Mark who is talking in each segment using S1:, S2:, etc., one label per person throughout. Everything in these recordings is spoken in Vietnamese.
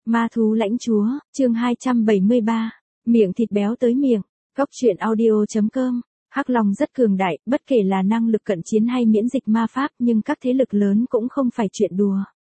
S1: Ma thú lãnh chúa, chương 273, miệng thịt béo tới miệng, Cóc truyện audio.com. Hắc Long rất cường đại, bất kể là năng lực cận chiến hay miễn dịch ma pháp, nhưng các thế lực lớn cũng không phải chuyện đùa.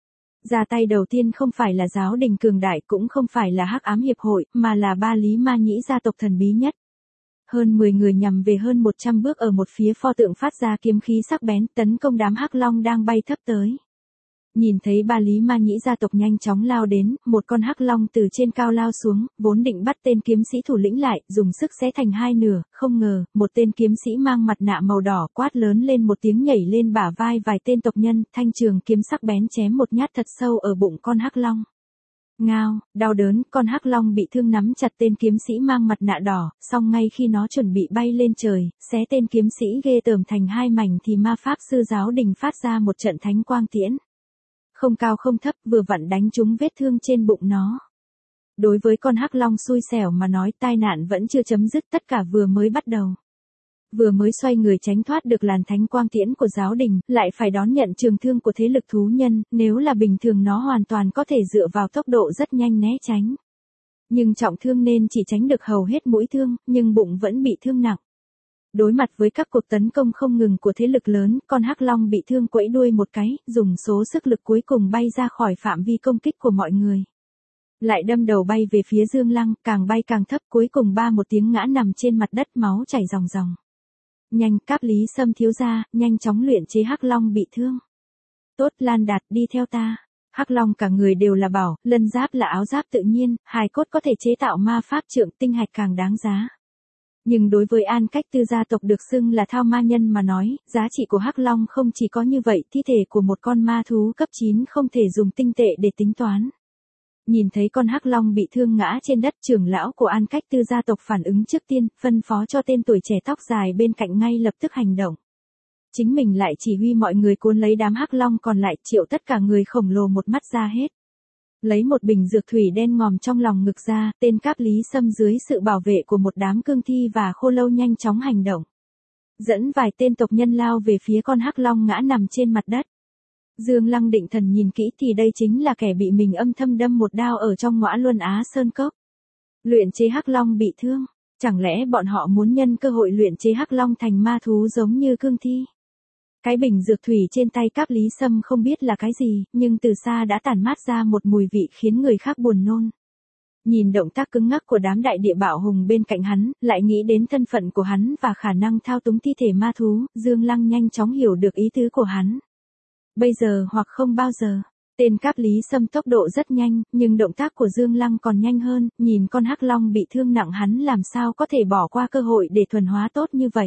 S1: Ra tay đầu tiên không phải là giáo đình cường đại, cũng không phải là Hắc Ám Hiệp hội, mà là Ba Lý Ma Nhĩ gia tộc thần bí nhất. Hơn 10 người nhằm về hơn 100 bước ở một phía pho tượng phát ra kiếm khí sắc bén, tấn công đám Hắc Long đang bay thấp tới. Nhìn thấy Ba Lý Ma Nhĩ gia tộc nhanh chóng lao đến, một con Hắc Long từ trên cao lao xuống, vốn định bắt tên kiếm sĩ thủ lĩnh lại, dùng sức xé thành hai nửa, không ngờ, một tên kiếm sĩ mang mặt nạ màu đỏ quát lớn lên một tiếng nhảy lên bả vai vài tên tộc nhân, thanh trường kiếm sắc bén chém một nhát thật sâu ở bụng con Hắc Long. Ngao, đau đớn, con Hắc Long bị thương nắm chặt tên kiếm sĩ mang mặt nạ đỏ, song ngay khi nó chuẩn bị bay lên trời, xé tên kiếm sĩ ghê tởm thành hai mảnh thì ma pháp sư giáo đình phát ra một trận thánh quang tiễn. Không cao không thấp, vừa vặn đánh trúng vết thương trên bụng nó. Đối với con Hắc Long xui xẻo mà nói, tai nạn vẫn chưa chấm dứt, tất cả vừa mới bắt đầu. Vừa mới xoay người tránh thoát được làn thánh quang tiễn của giáo đình, lại phải đón nhận trường thương của thế lực thú nhân, nếu là bình thường nó hoàn toàn có thể dựa vào tốc độ rất nhanh né tránh. Nhưng trọng thương nên chỉ tránh được hầu hết mũi thương, nhưng bụng vẫn bị thương nặng. Đối mặt với các cuộc tấn công không ngừng của thế lực lớn, con Hắc Long bị thương quẫy đuôi một cái, dùng số sức lực cuối cùng bay ra khỏi phạm vi công kích của mọi người. Lại đâm đầu bay về phía Dương Lăng, càng bay càng thấp, cuối cùng ba một tiếng ngã nằm trên mặt đất, máu chảy ròng ròng. Nhanh, Cáp Lý Sâm thiếu gia, nhanh chóng luyện chế Hắc Long bị thương. Tốt, Lan Đạt, đi theo ta. Hắc Long cả người đều là bảo, lân giáp là áo giáp tự nhiên, hài cốt có thể chế tạo ma pháp trượng, tinh hạch càng đáng giá. Nhưng đối với An Cách Tư gia tộc được xưng là thao ma nhân mà nói, giá trị của Hắc Long không chỉ có như vậy, thi thể của một con ma thú cấp 9 không thể dùng tinh tệ để tính toán. Nhìn thấy con Hắc Long bị thương ngã trên đất, trưởng lão của An Cách Tư gia tộc phản ứng trước tiên, phân phó cho tên tuổi trẻ tóc dài bên cạnh ngay lập tức hành động. Chính mình lại chỉ huy mọi người cuốn lấy đám Hắc Long còn lại, triệu tất cả người khổng lồ một mắt ra hết. Lấy một bình dược thủy đen ngòm trong lòng ngực ra, tên Cáp Lý Sâm dưới sự bảo vệ của một đám cương thi và khô lâu nhanh chóng hành động. Dẫn vài tên tộc nhân lao về phía con Hắc Long ngã nằm trên mặt đất. Dương Lăng định thần nhìn kỹ thì đây chính là kẻ bị mình âm thầm đâm một đao ở trong Ngõa Luân Á Sơn Cốc. Luyện chế Hắc Long bị thương, chẳng lẽ bọn họ muốn nhân cơ hội luyện chế Hắc Long thành ma thú giống như cương thi? Cái bình dược thủy trên tay Cáp Lý Sâm không biết là cái gì, nhưng từ xa đã tản mát ra một mùi vị khiến người khác buồn nôn. Nhìn động tác cứng ngắc của đám đại địa bạo hùng bên cạnh hắn, lại nghĩ đến thân phận của hắn và khả năng thao túng thi thể ma thú, Dương Lăng nhanh chóng hiểu được ý tứ của hắn. Bây giờ hoặc không bao giờ. Tên Cáp Lý Sâm tốc độ rất nhanh, nhưng động tác của Dương Lăng còn nhanh hơn, nhìn con Hắc Long bị thương nặng hắn làm sao có thể bỏ qua cơ hội để thuần hóa tốt như vậy.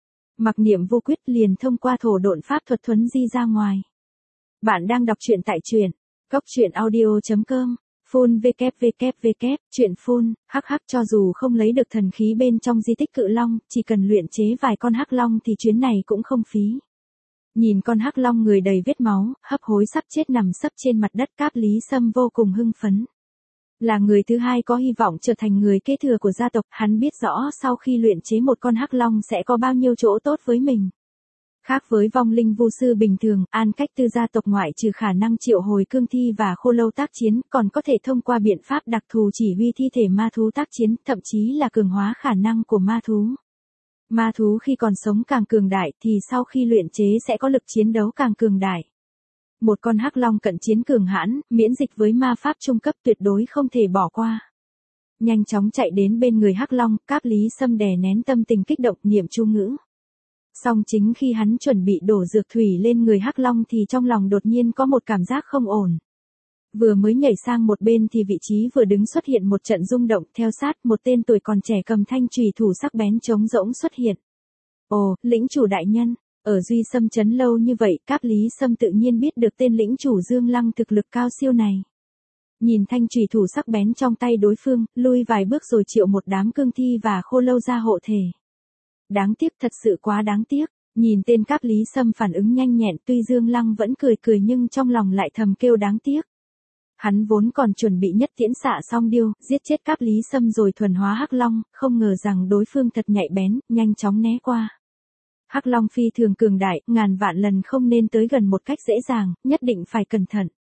S1: Mặc niệm vô quyết liền thông qua thổ độn pháp thuật thuấn di ra ngoài. Bạn đang đọc truyện tại truyện Cóc truyện audio.com. Full www. Truyện full, hắc cho dù không lấy được thần khí bên trong di tích Cự Long, chỉ cần luyện chế vài con Hắc Long thì chuyến này cũng không phí. Nhìn con Hắc Long người đầy vết máu, hấp hối sắp chết nằm sấp trên mặt đất, Cáp Lý Sâm vô cùng hưng phấn. Là người thứ hai có hy vọng trở thành người kế thừa của gia tộc, hắn biết rõ sau khi luyện chế một con Hắc Long sẽ có bao nhiêu chỗ tốt với mình. Khác với vong linh vu sư bình thường, An Cách Tư gia tộc ngoại trừ khả năng triệu hồi cương thi và khô lâu tác chiến, còn có thể thông qua biện pháp đặc thù chỉ huy thi thể ma thú tác chiến, thậm chí là cường hóa khả năng của ma thú. Ma thú khi còn sống càng cường đại thì sau khi luyện chế sẽ có lực chiến đấu càng cường đại. Một con Hắc Long cận chiến cường hãn, miễn dịch với ma pháp trung cấp tuyệt đối không thể bỏ qua. Nhanh chóng chạy đến bên người Hắc Long, Cáp Lý Sâm đè nén tâm tình kích động, niệm chú ngữ. Song chính khi hắn chuẩn bị đổ dược thủy lên người Hắc Long thì trong lòng đột nhiên có một cảm giác không ổn. Vừa mới nhảy sang một bên thì vị trí vừa đứng xuất hiện một trận rung động, theo sát một tên tuổi còn trẻ cầm thanh chùy thủ sắc bén trống rỗng xuất hiện. Ồ, lĩnh chủ đại nhân. Ở Duy Sâm trấn lâu như vậy, Cáp Lý Sâm tự nhiên biết được tên lĩnh chủ Dương Lăng thực lực cao siêu này. Nhìn thanh chùy thủ sắc bén trong tay đối phương, lui vài bước rồi triệu một đám cương thi và khô lâu ra hộ thể. Đáng tiếc, thật sự quá đáng tiếc. Nhìn tên Cáp Lý Sâm phản ứng nhanh nhẹn, tuy Dương Lăng vẫn cười nhưng trong lòng lại thầm kêu đáng tiếc. Hắn vốn còn chuẩn bị nhất tiễn xạ song điêu, giết chết Cáp Lý Sâm rồi thuần hóa Hắc Long, không ngờ rằng đối phương thật nhạy bén, nhanh chóng né qua. Hắc Long phi thường cường đại, ngàn vạn lần không nên tới gần một cách dễ dàng, nhất định phải cẩn thận.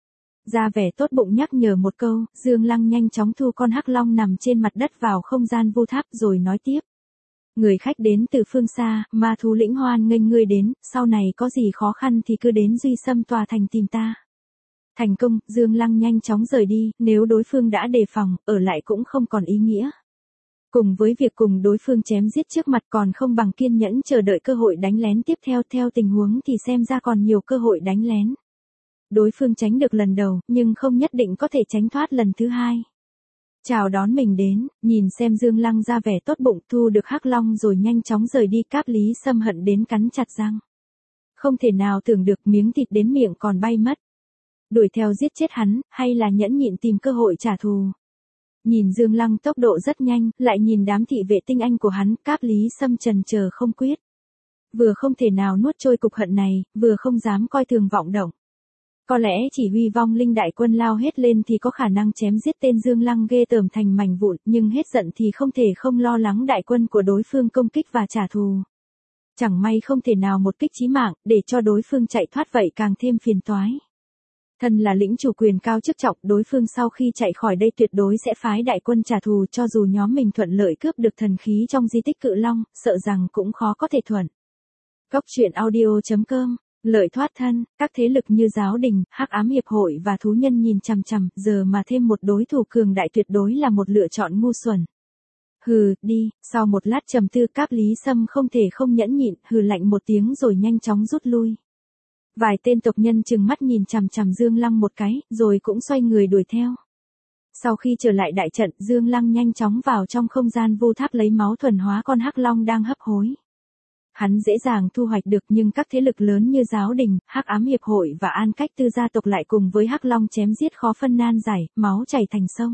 S1: Ra vẻ tốt bụng nhắc nhở một câu, Dương Lăng nhanh chóng thu con hắc long nằm trên mặt đất vào không gian vu tháp rồi nói tiếp. Người khách đến từ phương xa, ma thú lĩnh hoan nghênh ngươi đến, sau này có gì khó khăn thì cứ đến Duy Sâm tòa thành tìm ta. Thành công, Dương Lăng nhanh chóng rời đi, nếu đối phương đã đề phòng, ở lại cũng không còn ý nghĩa. Cùng với việc cùng đối phương chém giết trước mặt còn không bằng kiên nhẫn chờ đợi cơ hội đánh lén tiếp theo tình huống thì xem ra còn nhiều cơ hội đánh lén. Đối phương tránh được lần đầu, nhưng không nhất định có thể tránh thoát lần thứ hai. Chào đón mình đến, nhìn xem Dương Lăng ra vẻ tốt bụng thu được hắc long rồi nhanh chóng rời đi, Cáp Lý Sâm hận đến cắn chặt răng. Không thể nào tưởng được miếng thịt đến miệng còn bay mất. Đuổi theo giết chết hắn, hay là nhẫn nhịn tìm cơ hội trả thù. Nhìn Dương Lăng tốc độ rất nhanh, lại nhìn đám thị vệ tinh anh của hắn, Cáp Lý Sâm chần chờ không quyết. Vừa không thể nào nuốt trôi cục hận này, vừa không dám coi thường vọng động. Có lẽ chỉ huy vong linh đại quân lao hết lên thì có khả năng chém giết tên Dương Lăng ghê tởm thành mảnh vụn, nhưng hết giận thì không thể không lo lắng đại quân của đối phương công kích và trả thù. Chẳng may không thể nào một kích chí mạng, để cho đối phương chạy thoát vậy càng thêm phiền toái. Thân là lĩnh chủ quyền cao chức trọng, đối phương sau khi chạy khỏi đây tuyệt đối sẽ phái đại quân trả thù, cho dù nhóm mình thuận lợi cướp được thần khí trong di tích Cự Long, sợ rằng cũng khó có thể thuận. Cốc truyện audio.com. Lợi thoát thân, các thế lực như Giáo Đình, Hắc Ám Hiệp hội và thú nhân nhìn chằm chằm, giờ mà thêm một đối thủ cường đại tuyệt đối là một lựa chọn ngu xuẩn. Hừ, đi, sau một lát trầm tư Cáp Lý Sâm không thể không nhẫn nhịn, hừ lạnh một tiếng rồi nhanh chóng rút lui. Vài tên tộc nhân trừng mắt nhìn chằm chằm Dương Lăng một cái, rồi cũng xoay người đuổi theo. Sau khi trở lại đại trận, Dương Lăng nhanh chóng vào trong không gian vu tháp lấy máu thuần hóa con hắc long đang hấp hối. Hắn dễ dàng thu hoạch được, nhưng các thế lực lớn như Giáo Đình, Hắc Ám Hiệp hội và An Cách Tư gia tộc lại cùng với hắc long chém giết khó phân nan giải, máu chảy thành sông.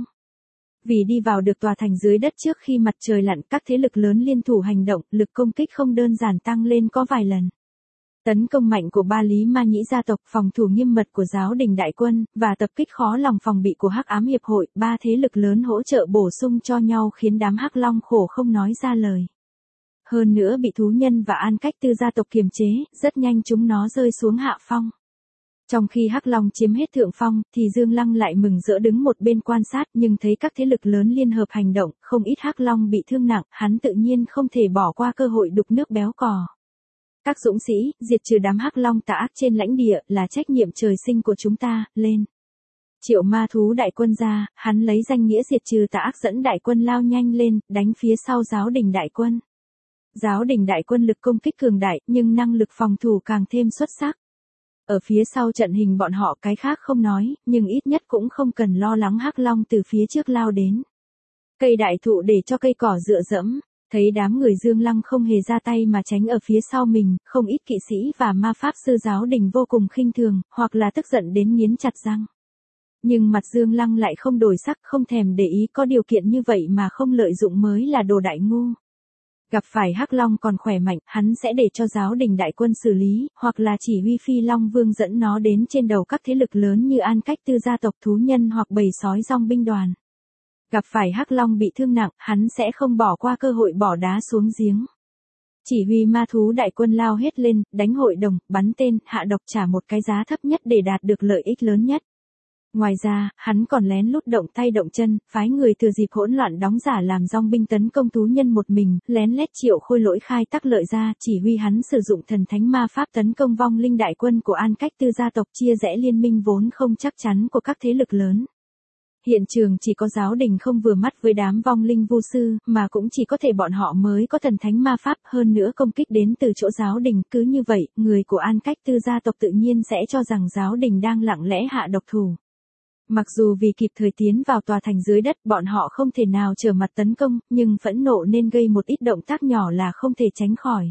S1: Vì đi vào được tòa thành dưới đất trước khi mặt trời lặn, các thế lực lớn liên thủ hành động, lực công kích không đơn giản tăng lên có vài lần. Tấn công mạnh của Ba Lý Ma Nhĩ gia tộc, phòng thủ nghiêm mật của Giáo Đình đại quân, và tập kích khó lòng phòng bị của Hắc Ám Hiệp hội, ba thế lực lớn hỗ trợ bổ sung cho nhau khiến đám hắc long khổ không nói ra lời. Hơn nữa bị thú nhân và An Cách Tư gia tộc kiềm chế, rất nhanh chúng nó rơi xuống hạ phong. Trong khi hắc long chiếm hết thượng phong, thì Dương Lăng lại mừng rỡ đứng một bên quan sát, nhưng thấy các thế lực lớn liên hợp hành động, không ít hắc long bị thương nặng, hắn tự nhiên không thể bỏ qua cơ hội đục nước béo cò. Các dũng sĩ, diệt trừ đám hắc long tà ác trên lãnh địa, là trách nhiệm trời sinh của chúng ta, lên. Triệu ma thú đại quân ra, hắn lấy danh nghĩa diệt trừ tà ác dẫn đại quân lao nhanh lên, đánh phía sau Giáo Đình đại quân. Giáo Đình đại quân lực công kích cường đại, nhưng năng lực phòng thủ càng thêm xuất sắc. Ở phía sau trận hình bọn họ cái khác không nói, nhưng ít nhất cũng không cần lo lắng hắc long từ phía trước lao đến. Cây đại thụ để cho cây cỏ dựa dẫm, thấy đám người Dương Lăng không hề ra tay mà tránh ở phía sau mình, không ít kỵ sĩ và ma pháp sư Giáo Đình vô cùng khinh thường, hoặc là tức giận đến nghiến chặt răng. Nhưng mặt Dương Lăng lại không đổi sắc, không thèm để ý, có điều kiện như vậy mà không lợi dụng mới là đồ đại ngu. Gặp phải hắc long còn khỏe mạnh, hắn sẽ để cho Giáo Đình đại quân xử lý, hoặc là chỉ huy Phi Long Vương dẫn nó đến trên đầu các thế lực lớn như An Cách Tư gia tộc thú nhân hoặc bầy sói dong binh đoàn. Gặp phải hắc long bị thương nặng, hắn sẽ không bỏ qua cơ hội bỏ đá xuống giếng. Chỉ huy ma thú đại quân lao hết lên, đánh hội đồng, bắn tên, hạ độc, trả một cái giá thấp nhất để đạt được lợi ích lớn nhất. Ngoài ra, hắn còn lén lút động tay động chân, phái người thừa dịp hỗn loạn đóng giả làm dong binh tấn công thú nhân một mình, lén lét Triệu Khôi Lỗi khai tắc lợi ra, chỉ huy hắn sử dụng thần thánh ma pháp tấn công vong linh đại quân của An Cách Tư gia tộc, chia rẽ liên minh vốn không chắc chắn của các thế lực lớn. Hiện trường chỉ có Giáo Đình không vừa mắt với đám vong linh vu sư, mà cũng chỉ có thể bọn họ mới có thần thánh ma pháp, hơn nữa công kích đến từ chỗ Giáo Đình, cứ như vậy, người của An Cách Tư gia tộc tự nhiên sẽ cho rằng Giáo Đình đang lặng lẽ hạ độc thủ. Mặc dù vì kịp thời tiến vào tòa thành dưới đất, bọn họ không thể nào trở mặt tấn công, nhưng phẫn nộ nên gây một ít động tác nhỏ là không thể tránh khỏi.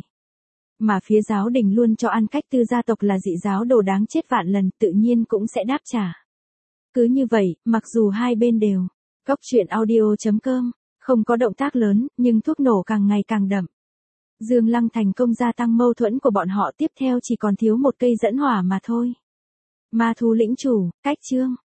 S1: Mà phía Giáo Đình luôn cho An Cách Tư gia tộc là dị giáo đồ đáng chết vạn lần, tự nhiên cũng sẽ đáp trả. Cứ như vậy, mặc dù hai bên đều, cốc truyện audio.com, không có động tác lớn, nhưng thuốc nổ càng ngày càng đậm. Dương Lăng thành công gia tăng mâu thuẫn của bọn họ, tiếp theo chỉ còn thiếu một cây dẫn hỏa mà thôi. Ma thú lĩnh chủ, cách chương.